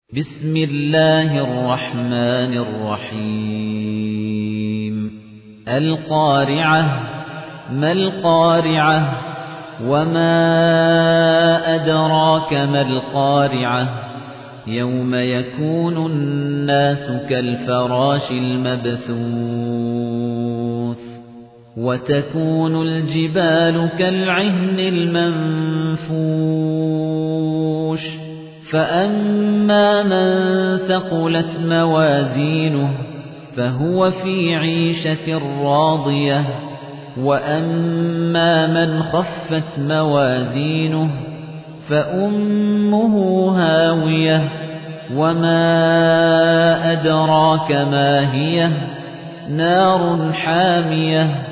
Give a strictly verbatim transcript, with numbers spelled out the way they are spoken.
بسم الله الرحمن الرحيم القارعة ما القارعة وما أدراك ما القارعة يوم يكون الناس كالفراش المبثوث وتكون الجبال كالعهن المنفوش فأما من ثقلت موازينه فهو في عيشة راضية وأما من خفت موازينه فأمه هاوية وما أدراك ما هي نار حامية